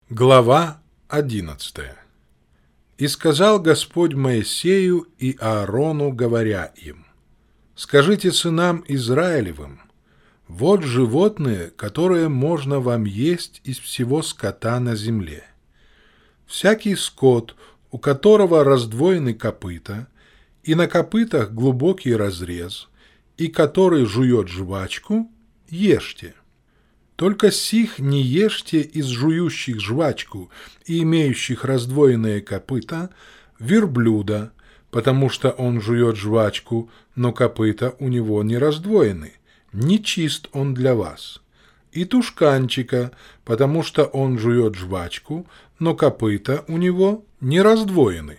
Глава 11. «И сказал Господь Моисею и Аарону, говоря им: скажите сынам Израилевым: вот животные, которые можно вам есть из всего скота на земле. Всякий скот, у которого раздвоены копыта, и на копытах глубокий разрез, и который жует жвачку, ешьте. Только сих не ешьте из жующих жвачку и имеющих раздвоенные копыта верблюда, потому что он жует жвачку, но копыта у него не раздвоены, нечист он для вас. И тушканчика, потому что он жует жвачку, но копыта у него не раздвоены,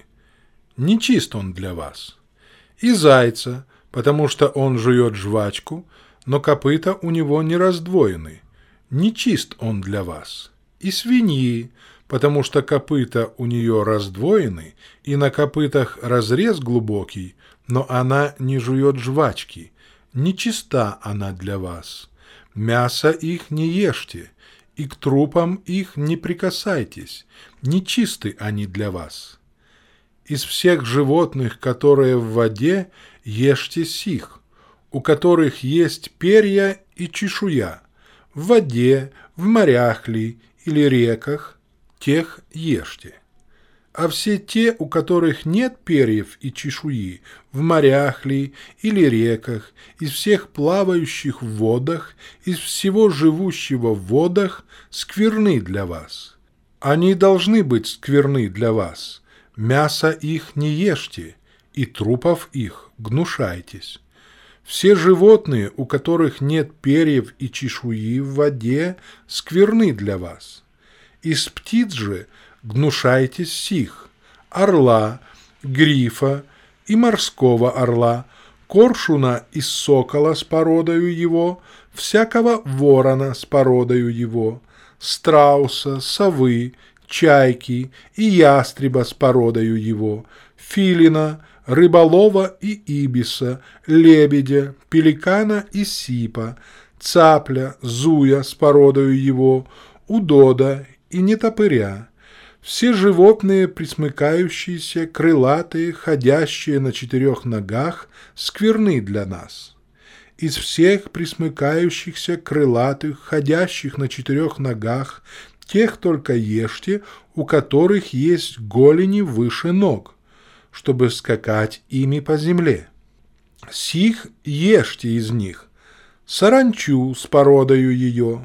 нечист он для вас. И зайца, потому что он жует жвачку, но копыта у него не раздвоены, нечист он для вас. И свиньи, потому что копыта у нее раздвоены, и на копытах разрез глубокий, но она не жует жвачки, нечиста она для вас. Мясо их не ешьте, и к трупам их не прикасайтесь, нечисты они для вас. Из всех животных, которые в воде, ешьте сих, у которых есть перья и чешуя, в воде, в морях ли или реках, тех ешьте. А все те, у которых нет перьев и чешуи, в морях ли или реках, из всех плавающих в водах, из всего живущего в водах, скверны для вас. Они должны быть скверны для вас. Мясо их не ешьте, и трупов их гнушайтесь. Все животные, у которых нет перьев и чешуи в воде, скверны для вас. Из птиц же гнушайтесь сих: орла, грифа и морского орла, коршуна и сокола с породою его, всякого ворона с породою его, страуса, совы, чайки и ястреба с породою его, филина, рыболова и ибиса, лебедя, пеликана и сипа, цапля, зуя с породою его, удода и нетопыря. Все животные, пресмыкающиеся, крылатые, ходящие на 4 ногах, скверны для нас. Из всех пресмыкающихся, крылатых, ходящих на 4 ногах, тех только ешьте, у которых есть голени выше ног, чтобы скакать ими по земле. Сих ешьте из них: саранчу с породою ее,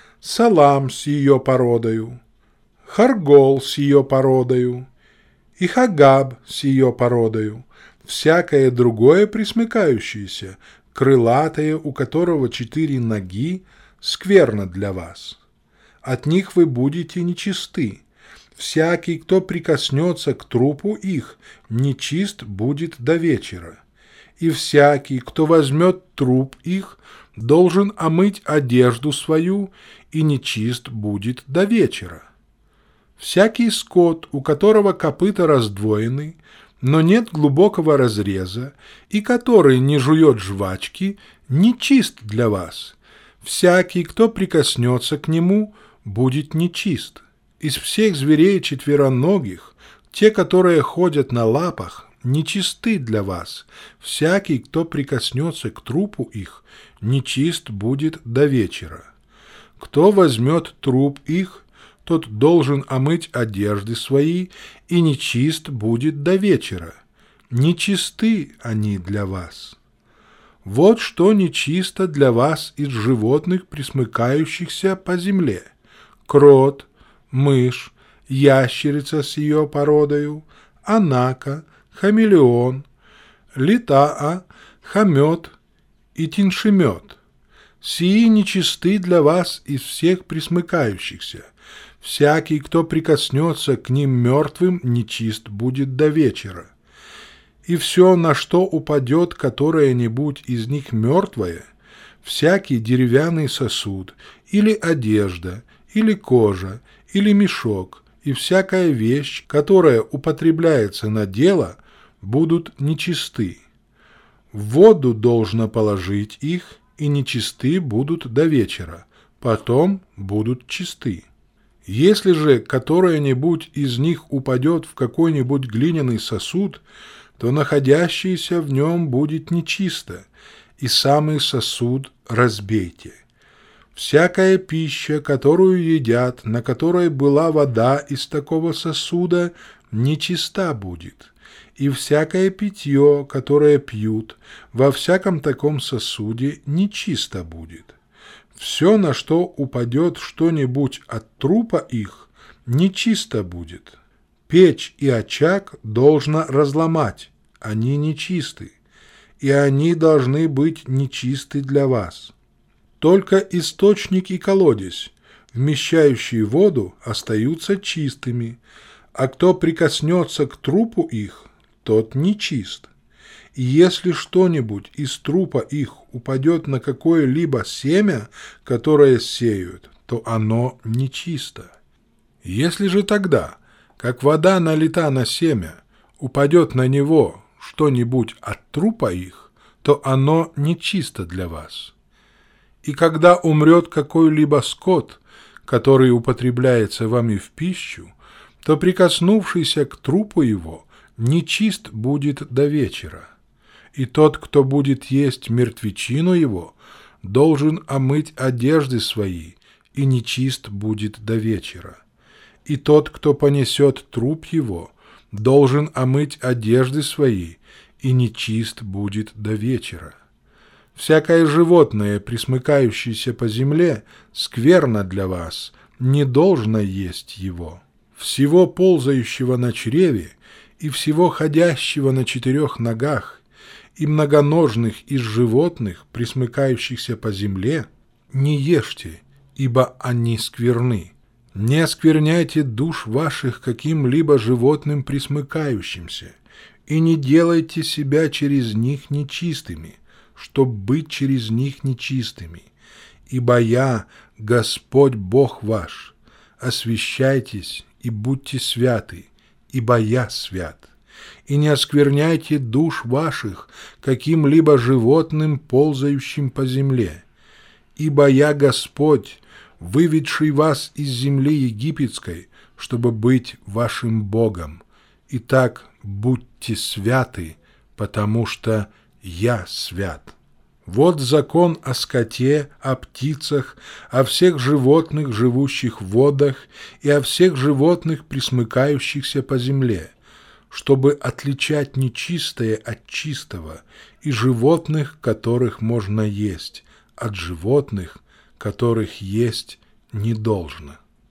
салам с ее породою, харгол с ее породою и хагаб с ее породою, всякое другое пресмыкающееся, крылатое, у которого 4 ноги, скверно для вас. От них вы будете нечисты. Всякий, кто прикоснется к трупу их, нечист будет до вечера. И всякий, кто возьмет труп их, должен омыть одежду свою, и нечист будет до вечера. Всякий скот, у которого копыта раздвоены, но нет глубокого разреза, и который не жует жвачки, нечист для вас. Всякий, кто прикоснется к нему, будет нечист. Из всех зверей четвероногих, те, которые ходят на лапах, нечисты для вас. Всякий, кто прикоснется к трупу их, нечист будет до вечера. Кто возьмет труп их, тот должен омыть одежды свои, и нечист будет до вечера. Нечисты они для вас. Вот что нечисто для вас из животных, пресмыкающихся по земле: крот, мышь, ящерица с ее породою, анака, хамелеон, литаа, хомет и тиншемет. Сии нечисты для вас из всех пресмыкающихся. Всякий, кто прикоснется к ним мертвым, нечист будет до вечера. И все, на что упадет которое-нибудь из них мертвое, всякий деревянный сосуд, или одежда, или кожа, или мешок, и всякая вещь, которая употребляется на дело, будут нечисты. В воду должно положить их, и нечисты будут до вечера, потом будут чисты. Если же которое-нибудь из них упадет в какой-нибудь глиняный сосуд, то находящееся в нем будет нечисто, и самый сосуд разбейте. Всякая пища, которую едят, на которой была вода из такого сосуда, нечиста будет, и всякое питье, которое пьют, во всяком таком сосуде нечисто будет. Все, на что упадет что-нибудь от трупа их, нечисто будет. Печь и очаг должно разломать, они нечисты, и они должны быть нечисты для вас. Только источник и колодец, вмещающие воду, остаются чистыми, а кто прикоснется к трупу их, тот нечист. И если что-нибудь из трупа их упадет на какое-либо семя, которое сеют, то оно нечисто. Если же тогда, как вода налита на семя, упадет на него что-нибудь от трупа их, то оно нечисто для вас. И когда умрет какой-либо скот, который употребляется вами в пищу, то прикоснувшийся к трупу его нечист будет до вечера. И тот, кто будет есть мертвечину его, должен омыть одежды свои, и нечист будет до вечера. И тот, кто понесет труп его, должен омыть одежды свои, и нечист будет до вечера. Всякое животное, пресмыкающееся по земле, скверно для вас, не должно есть его. Всего ползающего на чреве и всего ходящего на 4 ногах и многоножных из животных, пресмыкающихся по земле, не ешьте, ибо они скверны. Не оскверняйте душ ваших каким-либо животным пресмыкающимся, и не делайте себя через них нечистыми, чтоб быть через них нечистыми. Ибо я, Господь Бог ваш, освящайтесь и будьте святы, ибо я свят. И не оскверняйте душ ваших каким-либо животным, ползающим по земле. Ибо я Господь, выведший вас из земли египетской, чтобы быть вашим Богом. Итак, будьте святы, потому что я свят. Вот закон о скоте, о птицах, о всех животных, живущих в водах, и о всех животных, пресмыкающихся по земле, чтобы отличать нечистое от чистого, и животных, которых можно есть, от животных, которых есть не должно.